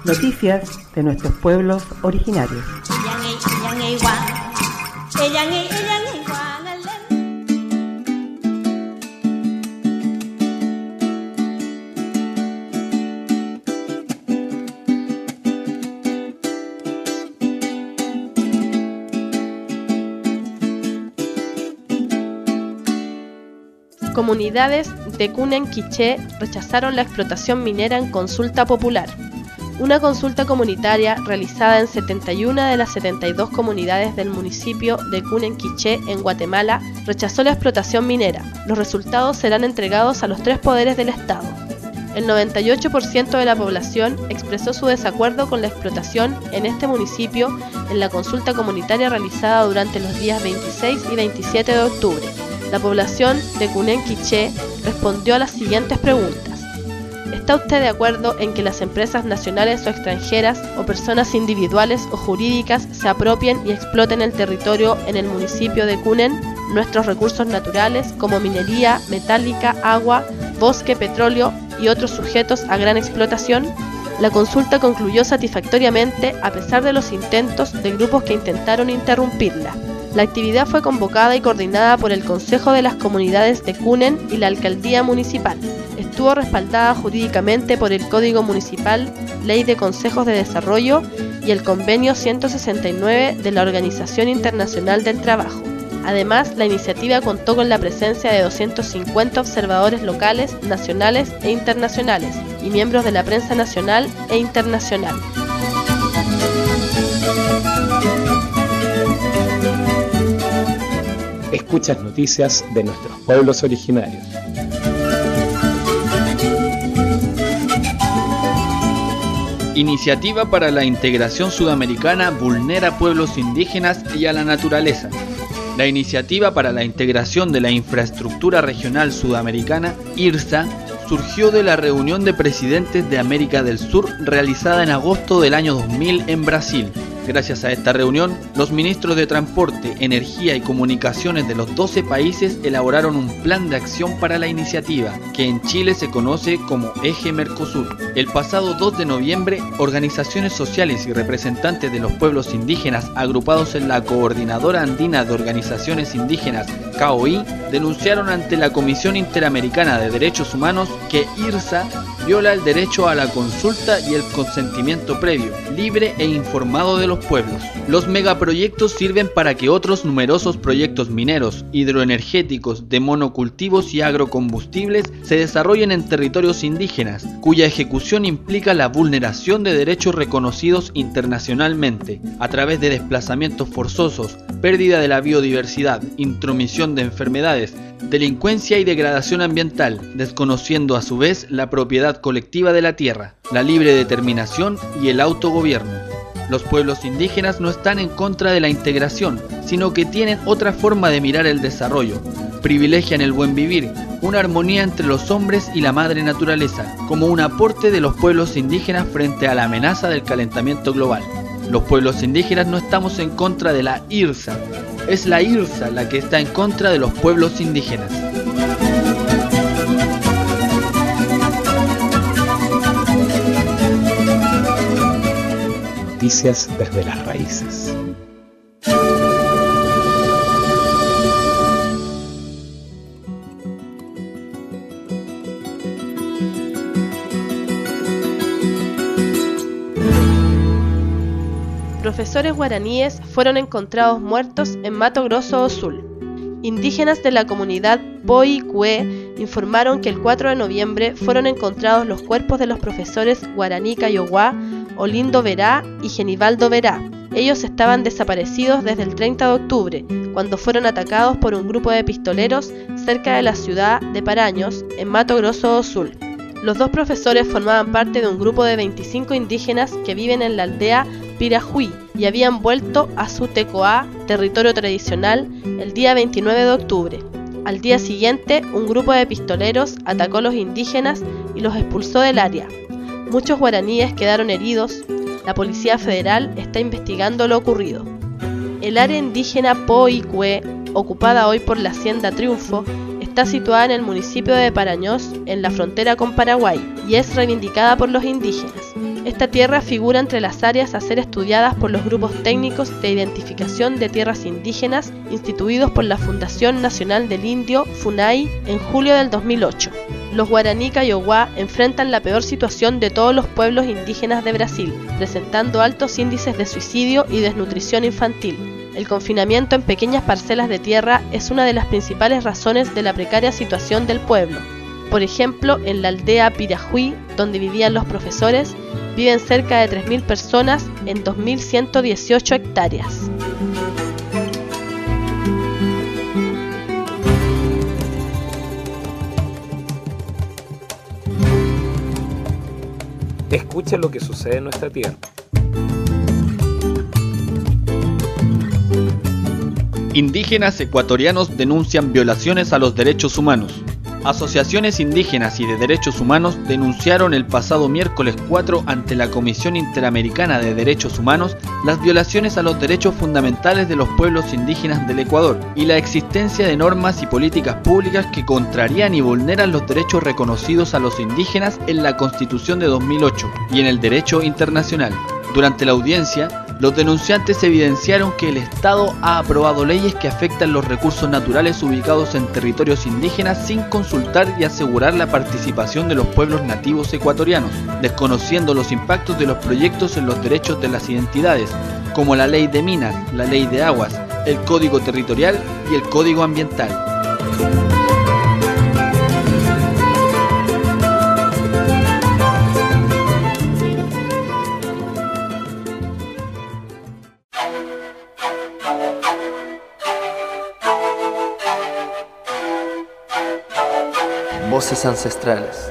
Noticias de nuestros pueblos originarios. Comunidades de Kunen Quiché rechazaron la explotación minera en consulta popular. Una consulta comunitaria realizada en 71 de las 72 comunidades del municipio de Kunen Quiché en Guatemala rechazó la explotación minera. Los resultados serán entregados a los tres poderes del Estado. El 98% de la población expresó su desacuerdo con la explotación en este municipio en la consulta comunitaria realizada durante los días 26 y 27 de octubre. La población de Kunen Quiché respondió a las siguientes preguntas. ¿Está usted de acuerdo en que las empresas nacionales o extranjeras o personas individuales o jurídicas se apropien y exploten el territorio en el municipio de Kunen, nuestros recursos naturales como minería, metálica, agua, bosque, petróleo y otros sujetos a gran explotación? La consulta concluyó satisfactoriamente a pesar de los intentos de grupos que intentaron interrumpirla. La actividad fue convocada y coordinada por el Consejo de las Comunidades de Kunen y la Alcaldía Municipal. Estuvo respaldada jurídicamente por el Código Municipal, Ley de Consejos de Desarrollo y el Convenio 169 de la Organización Internacional del Trabajo. Además, la iniciativa contó con la presencia de 250 observadores locales, nacionales e internacionales y miembros de la prensa nacional e internacional. Escuchas noticias de nuestros pueblos originarios. Iniciativa para la integración sudamericana vulnera a pueblos indígenas y a la naturaleza. La Iniciativa para la Integración de la Infraestructura Regional Sudamericana, IRSA, surgió de la reunión de presidentes de América del Sur realizada en agosto del año 2000 en Brasil. Gracias a esta reunión, los ministros de Transporte, Energía y Comunicaciones de los 12 países elaboraron un plan de acción para la iniciativa, que en Chile se conoce como Eje Mercosur. El pasado 2 de noviembre, organizaciones sociales y representantes de los pueblos indígenas agrupados en la Coordinadora Andina de Organizaciones Indígenas, CAOI, denunciaron ante la Comisión Interamericana de Derechos Humanos que IRSA viola el derecho a la consulta y el consentimiento previo, libre e informado de los pueblos. Los megaproyectos sirven para que otros numerosos proyectos mineros, hidroenergéticos, de monocultivos y agrocombustibles se desarrollen en territorios indígenas, cuya ejecución implica la vulneración de derechos reconocidos internacionalmente, a través de desplazamientos forzosos, pérdida de la biodiversidad, intromisión de enfermedades, delincuencia y degradación ambiental, desconociendo a su vez la propiedad colectiva de la tierra, la libre determinación y el autogobierno. Los pueblos indígenas no están en contra de la integración, sino que tienen otra forma de mirar el desarrollo. Privilegian el buen vivir, una armonía entre los hombres y la madre naturaleza, como un aporte de los pueblos indígenas frente a la amenaza del calentamiento global. Los pueblos indígenas no estamos en contra de la IRSA, es la IRSA la que está en contra de los pueblos indígenas. Noticias desde las raíces. Profesores guaraníes fueron encontrados muertos en Mato Grosso do Sul. Indígenas de la comunidad Poicue informaron que el 4 de noviembre fueron encontrados los cuerpos de los profesores Guaraní Cayoguá, Olindo Verá y Genivaldo Verá. Ellos estaban desaparecidos desde el 30 de octubre, cuando fueron atacados por un grupo de pistoleros cerca de la ciudad de Paraños, en Mato Grosso do Sul. Los dos profesores formaban parte de un grupo de 25 indígenas que viven en la aldea Pirajuí y habían vuelto a su Tecoá, territorio tradicional, el día 29 de octubre. Al día siguiente, un grupo de pistoleros atacó a los indígenas y los expulsó del área. Muchos guaraníes quedaron heridos. La Policía Federal está investigando lo ocurrido. El área indígena Poicue, ocupada hoy por la Hacienda Triunfo, está situada en el municipio de Parañós, en la frontera con Paraguay, y es reivindicada por los indígenas. Esta tierra figura entre las áreas a ser estudiadas por los grupos técnicos de identificación de tierras indígenas instituidos por la Fundación Nacional del Indio, FUNAI, en julio del 2008. Los guaraní Kaiowá enfrentan la peor situación de todos los pueblos indígenas de Brasil, presentando altos índices de suicidio y desnutrición infantil. El confinamiento en pequeñas parcelas de tierra es una de las principales razones de la precaria situación del pueblo. Por ejemplo, en la aldea Pirajuí, donde vivían los profesores, viven cerca de 3.000 personas en 2.118 hectáreas. Escucha lo que sucede en nuestra tierra. Indígenas ecuatorianos denuncian violaciones a los derechos humanos. Asociaciones indígenas y de derechos humanos denunciaron el pasado miércoles 4 ante la Comisión Interamericana de Derechos Humanos las violaciones a los derechos fundamentales de los pueblos indígenas del Ecuador y la existencia de normas y políticas públicas que contrarían y vulneran los derechos reconocidos a los indígenas en la Constitución de 2008 y en el derecho internacional. Durante la audiencia, los denunciantes evidenciaron que el Estado ha aprobado leyes que afectan los recursos naturales ubicados en territorios indígenas sin consultar y asegurar la participación de los pueblos nativos ecuatorianos, desconociendo los impactos de los proyectos en los derechos de las identidades, como la Ley de Minas, la Ley de Aguas, el Código Territorial y el Código Ambiental. Voces ancestrales.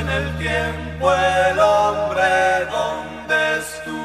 el tiempo el hombre donde estuvo.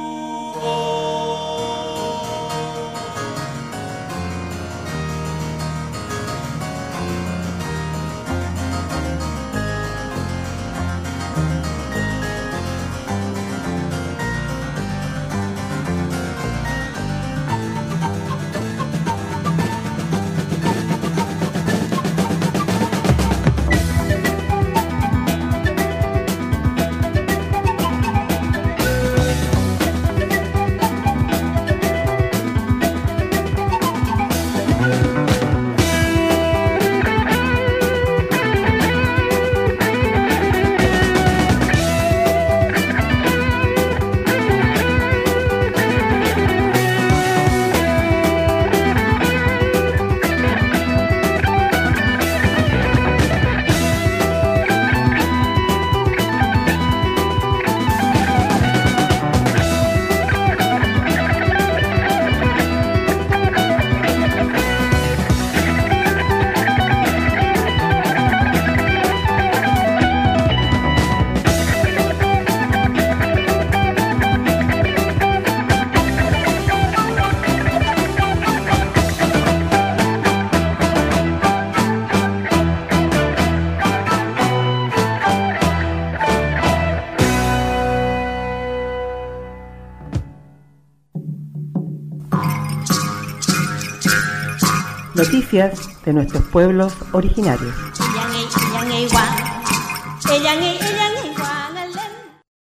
Noticias de nuestros pueblos originarios.